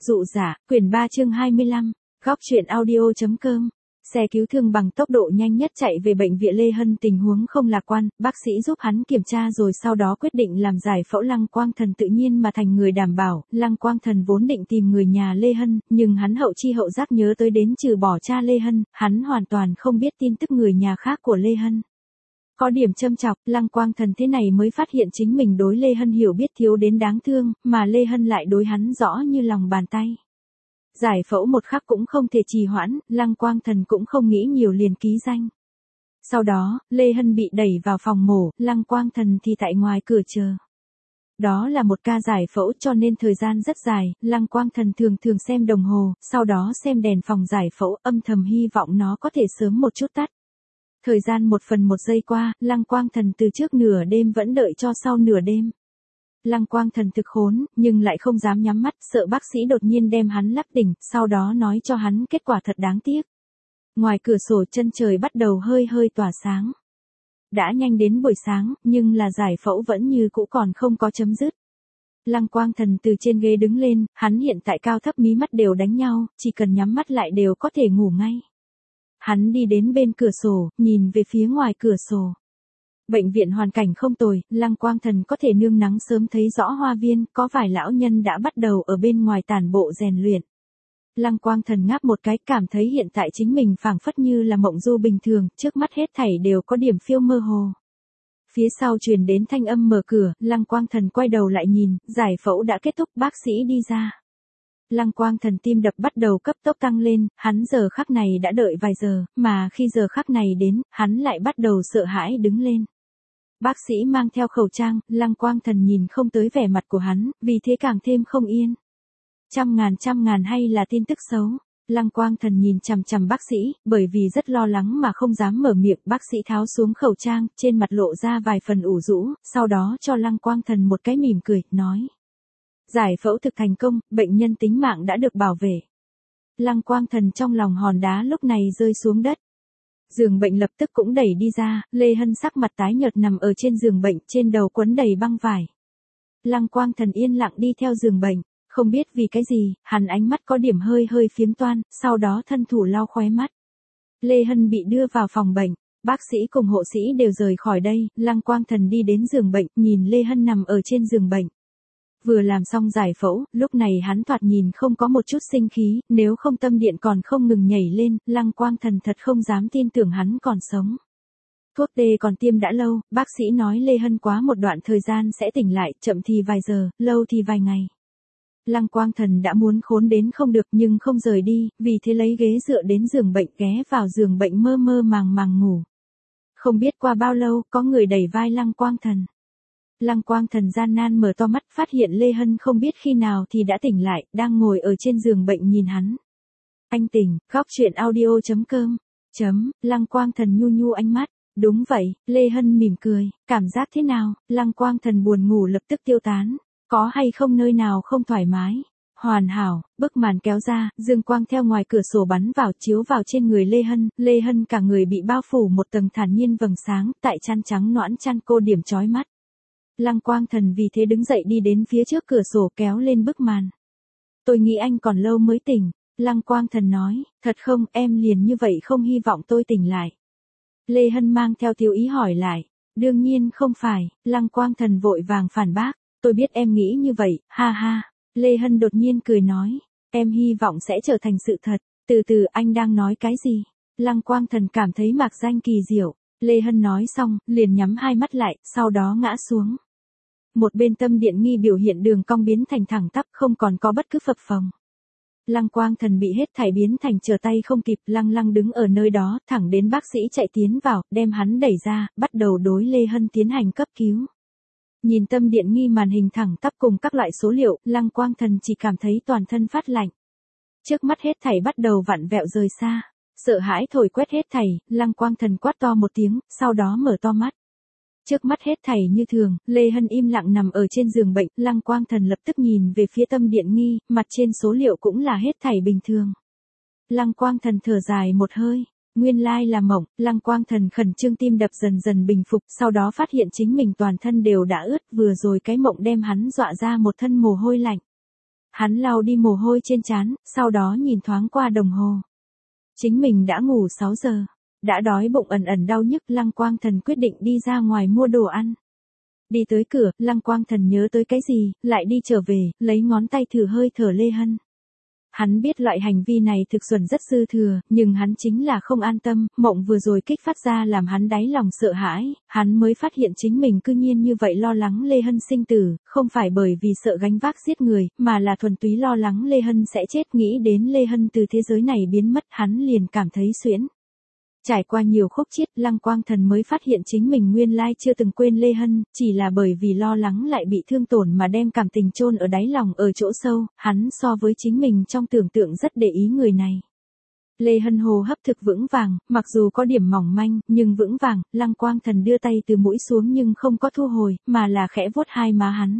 Dụ giả, quyển 3 chương 25, góc truyện audio.com. Xe cứu thương bằng tốc độ nhanh nhất chạy về bệnh viện Lê Hân, tình huống không lạc quan, bác sĩ giúp hắn kiểm tra rồi sau đó quyết định làm giải phẫu. Lăng Quang Thần tự nhiên mà thành người đảm bảo. Lăng Quang Thần vốn định tìm người nhà Lê Hân, nhưng hắn hậu chi hậu giác nhớ tới đến trừ bỏ cha Lê Hân, hắn hoàn toàn không biết tin tức người nhà khác của Lê Hân. Có điểm châm chọc, Lăng Quang Thần thế này mới phát hiện chính mình đối Lê Hân hiểu biết thiếu đến đáng thương, mà Lê Hân lại đối hắn rõ như lòng bàn tay. Giải phẫu một khắc cũng không thể trì hoãn, Lăng Quang Thần cũng không nghĩ nhiều liền ký danh. Sau đó, Lê Hân bị đẩy vào phòng mổ, Lăng Quang Thần thì tại ngoài cửa chờ. Đó là một ca giải phẫu cho nên thời gian rất dài, Lăng Quang Thần thường xem đồng hồ, sau đó xem đèn phòng giải phẫu, âm thầm hy vọng nó có thể sớm một chút tắt. Thời gian 1/1 giây qua, Lăng Quang Thần từ trước nửa đêm vẫn đợi cho sau nửa đêm. Lăng Quang Thần thực khốn, nhưng lại không dám nhắm mắt, sợ bác sĩ đột nhiên đem hắn lắp tỉnh, sau đó nói cho hắn kết quả thật đáng tiếc. Ngoài cửa sổ chân trời bắt đầu hơi tỏa sáng. Đã nhanh đến buổi sáng, nhưng là giải phẫu vẫn như cũ còn không có chấm dứt. Lăng Quang Thần từ trên ghế đứng lên, hắn hiện tại cao thấp mí mắt đều đánh nhau, chỉ cần nhắm mắt lại đều có thể ngủ ngay. Hắn đi đến bên cửa sổ, nhìn về phía ngoài cửa sổ. Bệnh viện hoàn cảnh không tồi, Lăng Quang Thần có thể nương nắng sớm thấy rõ hoa viên, có vài lão nhân đã bắt đầu ở bên ngoài tản bộ rèn luyện. Lăng Quang Thần ngáp một cái, cảm thấy hiện tại chính mình phảng phất như là mộng du bình thường, trước mắt hết thảy đều có điểm phiêu mơ hồ. Phía sau truyền đến thanh âm mở cửa, Lăng Quang Thần quay đầu lại nhìn, giải phẫu đã kết thúc, bác sĩ đi ra. Lăng Quang Thần tim đập bắt đầu cấp tốc tăng lên, hắn giờ khắc này đã đợi vài giờ, mà khi giờ khắc này đến, hắn lại bắt đầu sợ hãi đứng lên. Bác sĩ mang theo khẩu trang, Lăng Quang Thần nhìn không tới vẻ mặt của hắn, vì thế càng thêm không yên. Trăm ngàn hay là tin tức xấu? Lăng Quang Thần nhìn chằm bác sĩ, bởi vì rất lo lắng mà không dám mở miệng, bác sĩ tháo xuống khẩu trang, trên mặt lộ ra vài phần ủ rũ, sau đó cho Lăng Quang Thần một cái mỉm cười, nói. Giải phẫu thực thành công, bệnh nhân tính mạng đã được bảo vệ. Lăng Quang Thần trong lòng hòn đá lúc này rơi xuống đất. Giường bệnh lập tức cũng đẩy đi ra, Lê Hân sắc mặt tái nhợt nằm ở trên giường bệnh, trên đầu quấn đầy băng vải. Lăng Quang Thần yên lặng đi theo giường bệnh, không biết vì cái gì, hắn ánh mắt có điểm hơi phiếm toan, sau đó thân thủ lau khóe mắt. Lê Hân bị đưa vào phòng bệnh, bác sĩ cùng hộ sĩ đều rời khỏi đây, Lăng Quang Thần đi đến giường bệnh, nhìn Lê Hân nằm ở trên giường bệnh. Vừa làm xong giải phẫu, lúc này hắn thoạt nhìn không có một chút sinh khí, nếu không tâm điện còn không ngừng nhảy lên, Lăng Quang Thần thật không dám tin tưởng hắn còn sống. Thuốc tê còn tiêm đã lâu, bác sĩ nói Lê Hân quá một đoạn thời gian sẽ tỉnh lại, chậm thì vài giờ, lâu thì vài ngày. Lăng Quang Thần đã muốn khốn đến không được nhưng không rời đi, vì thế lấy ghế dựa đến giường bệnh, ghé vào giường bệnh mơ màng ngủ. Không biết qua bao lâu, có người đẩy vai Lăng Quang Thần. Lăng Quang Thần gian nan mở to mắt, phát hiện Lê Hân không biết khi nào thì đã tỉnh lại, đang ngồi ở trên giường bệnh nhìn hắn. Anh tỉnh, góc truyện audio.com. Lăng Quang Thần nhu ánh mắt. Đúng vậy, Lê Hân mỉm cười, cảm giác thế nào? Lăng Quang Thần buồn ngủ lập tức tiêu tán. Có hay không nơi nào không thoải mái? Hoàn hảo, bức màn kéo ra, dương quang theo ngoài cửa sổ bắn vào, chiếu vào trên người Lê Hân cả người bị bao phủ một tầng thản nhiên vầng sáng, tại chăn trắng nõn chăn cô điểm chói mắt. Lăng Quang Thần vì thế đứng dậy đi đến phía trước cửa sổ kéo lên bức màn. Tôi nghĩ anh còn lâu mới tỉnh, Lăng Quang Thần nói, thật không, em liền như vậy không hy vọng tôi tỉnh lại. Lê Hân mang theo thiếu ý hỏi lại, đương nhiên không phải, Lăng Quang Thần vội vàng phản bác, tôi biết em nghĩ như vậy, ha ha. Lê Hân đột nhiên cười nói, em hy vọng sẽ trở thành sự thật, từ anh đang nói cái gì? Lăng Quang Thần cảm thấy mạc danh kỳ diệu. Lê Hân nói xong, liền nhắm hai mắt lại, sau đó ngã xuống. Một bên tâm điện nghi biểu hiện đường cong biến thành thẳng tắp, không còn có bất cứ phập phồng. Lăng Quang Thần bị hết thảy biến thành trở tay không kịp, lăng đứng ở nơi đó, thẳng đến bác sĩ chạy tiến vào, đem hắn đẩy ra, bắt đầu đối Lê Hân tiến hành cấp cứu. Nhìn tâm điện nghi màn hình thẳng tắp cùng các loại số liệu, Lăng Quang Thần chỉ cảm thấy toàn thân phát lạnh. Trước mắt hết thảy bắt đầu vặn vẹo rời xa. Sợ hãi thổi quét hết thảy, Lăng Quang Thần quát to một tiếng, sau đó mở to mắt. Trước mắt hết thảy như thường, Lê Hân im lặng nằm ở trên giường bệnh, Lăng Quang Thần lập tức nhìn về phía tâm điện nghi, mặt trên số liệu cũng là hết thảy bình thường. Lăng Quang Thần thở dài một hơi, nguyên lai là mộng, Lăng Quang Thần khẩn trương tim đập dần bình phục, sau đó phát hiện chính mình toàn thân đều đã ướt, vừa rồi cái mộng đem hắn dọa ra một thân mồ hôi lạnh. Hắn lau đi mồ hôi trên trán, sau đó nhìn thoáng qua đồng hồ. Chính mình đã ngủ 6 giờ. Đã đói bụng ẩn ẩn đau nhức, Lăng Quang Thần quyết định đi ra ngoài mua đồ ăn. Đi tới cửa, Lăng Quang Thần nhớ tới cái gì, lại đi trở về, lấy ngón tay thử hơi thở Lê Hân. Hắn biết loại hành vi này thực xuẩn rất dư thừa, nhưng hắn chính là không an tâm, mộng vừa rồi kích phát ra làm hắn đáy lòng sợ hãi, hắn mới phát hiện chính mình cư nhiên như vậy lo lắng Lê Hân sinh tử, không phải bởi vì sợ gánh vác giết người, mà là thuần túy lo lắng Lê Hân sẽ chết, nghĩ đến Lê Hân từ thế giới này biến mất, hắn liền cảm thấy suyễn. Trải qua nhiều khúc chiết, Lăng Quang Thần mới phát hiện chính mình nguyên lai chưa từng quên Lê Hân, chỉ là bởi vì lo lắng lại bị thương tổn mà đem cảm tình chôn ở đáy lòng ở chỗ sâu, hắn so với chính mình trong tưởng tượng rất để ý người này. Lê Hân hô hấp thực vững vàng, mặc dù có điểm mỏng manh, nhưng vững vàng, Lăng Quang Thần đưa tay từ mũi xuống nhưng không có thu hồi, mà là khẽ vuốt hai má hắn.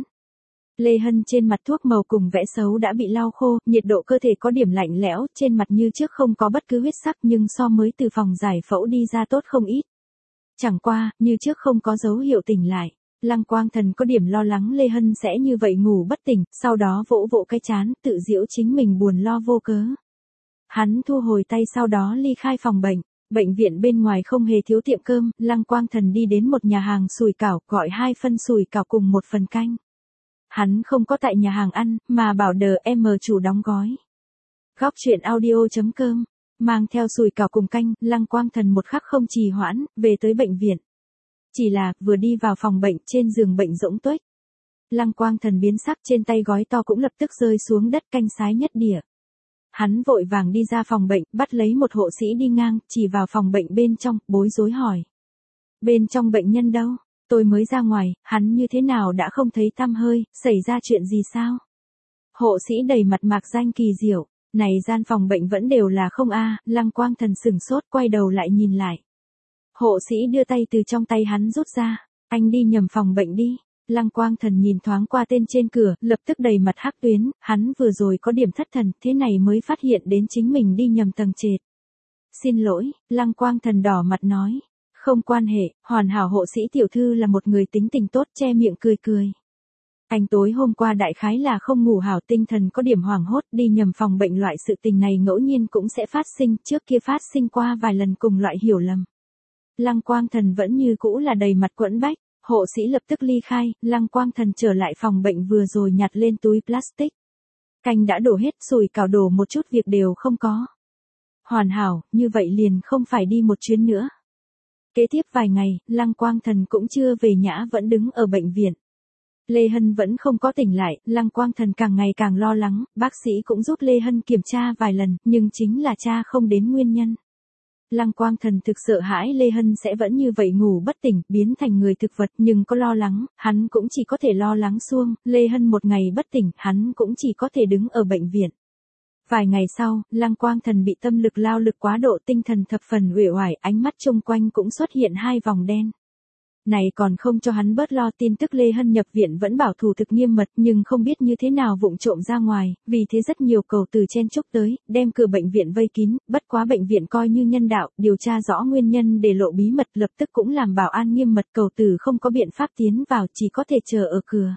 Lê Hân trên mặt thuốc màu cùng vẽ xấu đã bị lau khô, nhiệt độ cơ thể có điểm lạnh lẽo, trên mặt như trước không có bất cứ huyết sắc nhưng so mới từ phòng giải phẫu đi ra tốt không ít. Chẳng qua, như trước không có dấu hiệu tỉnh lại. Lăng Quang Thần có điểm lo lắng Lê Hân sẽ như vậy ngủ bất tỉnh, sau đó vỗ vỗ cái trán, tự giễu chính mình buồn lo vô cớ. Hắn thu hồi tay sau đó ly khai phòng bệnh. Bệnh viện bên ngoài không hề thiếu tiệm cơm, Lăng Quang Thần đi đến một nhà hàng sủi cảo, gọi 2 phân sủi cảo cùng 1 phần canh. Hắn không có tại nhà hàng ăn, mà bảo DM chủ đóng gói. Góc truyện audio.com, mang theo sủi cảo cùng canh, Lăng Quang Thần một khắc không trì hoãn, về tới bệnh viện. Chỉ là, vừa đi vào phòng bệnh, trên giường bệnh rỗng tuếch. Lăng Quang Thần biến sắc, trên tay gói to cũng lập tức rơi xuống đất, canh sái nhất địa. Hắn vội vàng đi ra phòng bệnh, bắt lấy một hộ sĩ đi ngang, chỉ vào phòng bệnh bên trong, bối rối hỏi. Bên trong bệnh nhân đâu? Tôi mới ra ngoài, hắn như thế nào đã không thấy tăm hơi, xảy ra chuyện gì sao? Hộ sĩ đầy mặt mạc danh kỳ diệu, này gian phòng bệnh vẫn đều là không a. Lăng Quang Thần sửng sốt, quay đầu lại nhìn lại. Hộ sĩ đưa tay từ trong tay hắn rút ra, anh đi nhầm phòng bệnh đi. Lăng Quang Thần nhìn thoáng qua tên trên cửa, lập tức đầy mặt hắc tuyến, hắn vừa rồi có điểm thất thần, thế này mới phát hiện đến chính mình đi nhầm tầng trệt. Xin lỗi, Lăng Quang Thần đỏ mặt nói. Không quan hệ, hoàn hảo hộ sĩ tiểu thư là một người tính tình tốt, che miệng cười cười. Anh tối hôm qua đại khái là không ngủ hảo, tinh thần có điểm hoảng hốt, đi nhầm phòng bệnh, loại sự tình này ngẫu nhiên cũng sẽ phát sinh, trước kia phát sinh qua vài lần cùng loại hiểu lầm. Lăng Quang Thần vẫn như cũ là đầy mặt quẫn bách, hộ sĩ lập tức ly khai, Lăng Quang Thần trở lại phòng bệnh vừa rồi nhặt lên túi plastic. Canh đã đổ hết, sủi cảo đổ một chút việc đều không có. Hoàn hảo, như vậy liền không phải đi một chuyến nữa. Kế tiếp vài ngày, Lăng Quang Thần cũng chưa về nhã vẫn đứng ở bệnh viện. Lê Hân vẫn không có tỉnh lại, Lăng Quang Thần càng ngày càng lo lắng, bác sĩ cũng giúp Lê Hân kiểm tra vài lần, nhưng chính là tra không đến nguyên nhân. Lăng Quang Thần thực sợ hãi Lê Hân sẽ vẫn như vậy ngủ bất tỉnh, biến thành người thực vật, nhưng có lo lắng, hắn cũng chỉ có thể lo lắng xuông, Lê Hân một ngày bất tỉnh, hắn cũng chỉ có thể đứng ở bệnh viện. Vài ngày sau, Lăng Quang Thần bị tâm lực lao lực quá độ, tinh thần thập phần uể oải, ánh mắt chung quanh cũng xuất hiện 2 vòng đen. Này còn không cho hắn bớt lo, tin tức Lê Hân nhập viện vẫn bảo thủ thực nghiêm mật, nhưng không biết như thế nào vụng trộm ra ngoài, vì thế rất nhiều cầu từ chen chúc tới, đem cửa bệnh viện vây kín, bất quá bệnh viện coi như nhân đạo, điều tra rõ nguyên nhân để lộ bí mật, lập tức cũng làm bảo an nghiêm mật, cầu từ không có biện pháp tiến vào, chỉ có thể chờ ở cửa.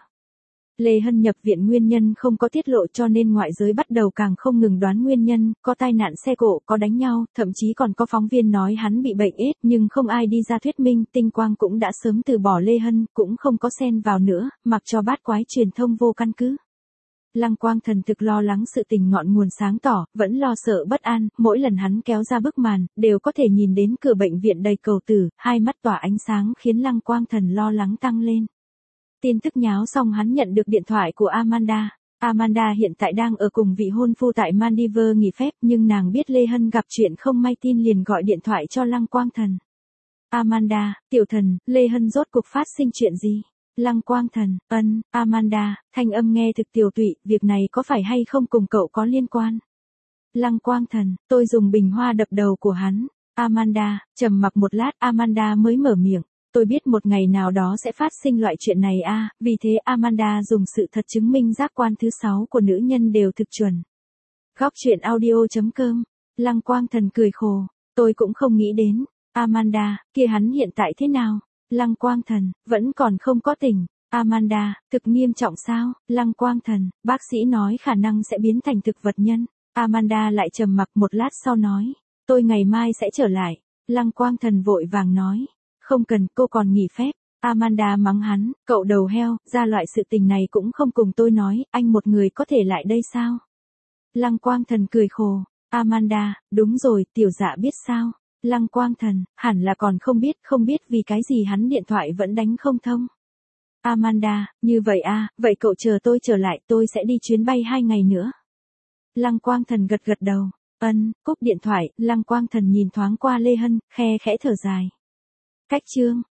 Lê Hân nhập viện nguyên nhân không có tiết lộ, cho nên ngoại giới bắt đầu càng không ngừng đoán nguyên nhân, có tai nạn xe cộ, có đánh nhau, thậm chí còn có phóng viên nói hắn bị bệnh AIDS, nhưng không ai đi ra thuyết minh, tinh quang cũng đã sớm từ bỏ Lê Hân, cũng không có xen vào nữa, mặc cho bát quái truyền thông vô căn cứ. Lăng Quang Thần thực lo lắng sự tình ngọn nguồn sáng tỏ, vẫn lo sợ bất an, mỗi lần hắn kéo ra bức màn, đều có thể nhìn đến cửa bệnh viện đầy cầu tử, hai mắt tỏa ánh sáng khiến Lăng Quang Thần lo lắng tăng lên. Tin tức nháo xong hắn nhận được điện thoại của Amanda. Amanda hiện tại đang ở cùng vị hôn phu tại Maldives nghỉ phép, nhưng nàng biết Lê Hân gặp chuyện không may tin liền gọi điện thoại cho Lăng Quang Thần. Amanda, tiểu thần, Lê Hân rốt cuộc phát sinh chuyện gì? Lăng Quang Thần, Amanda, thanh âm nghe thực tiều tụy, việc này có phải hay không cùng cậu có liên quan? Lăng Quang Thần, tôi dùng bình hoa đập đầu của hắn. Amanda, trầm mặc một lát, Amanda mới mở miệng. Tôi biết một ngày nào đó sẽ phát sinh loại chuyện này vì thế Amanda dùng sự thật chứng minh giác quan thứ 6 của nữ nhân đều thực chuẩn. Góc truyện audio.com, Lăng Quang Thần cười khổ, tôi cũng không nghĩ đến. Amanda, kia hắn hiện tại thế nào? Lăng Quang Thần, vẫn còn không có tỉnh. Amanda, thực nghiêm trọng sao? Lăng Quang Thần, bác sĩ nói khả năng sẽ biến thành thực vật nhân. Amanda lại trầm mặc một lát sau nói, tôi ngày mai sẽ trở lại. Lăng Quang Thần vội vàng nói, không cần, cô còn nghỉ phép. Amanda mắng hắn, cậu đầu heo, ra loại sự tình này cũng không cùng tôi nói, anh một người có thể lại đây sao? Lăng Quang Thần cười khổ, Amanda, đúng rồi, tiểu dạ biết sao? Lăng Quang Thần, hẳn là còn không biết vì cái gì hắn điện thoại vẫn đánh không thông. Amanda, như vậy à, vậy cậu chờ tôi trở lại, tôi sẽ đi chuyến bay 2 ngày nữa. Lăng Quang Thần gật gật đầu, cúp điện thoại, Lăng Quang Thần nhìn thoáng qua Lê Hân, khẽ thở dài. Cách chương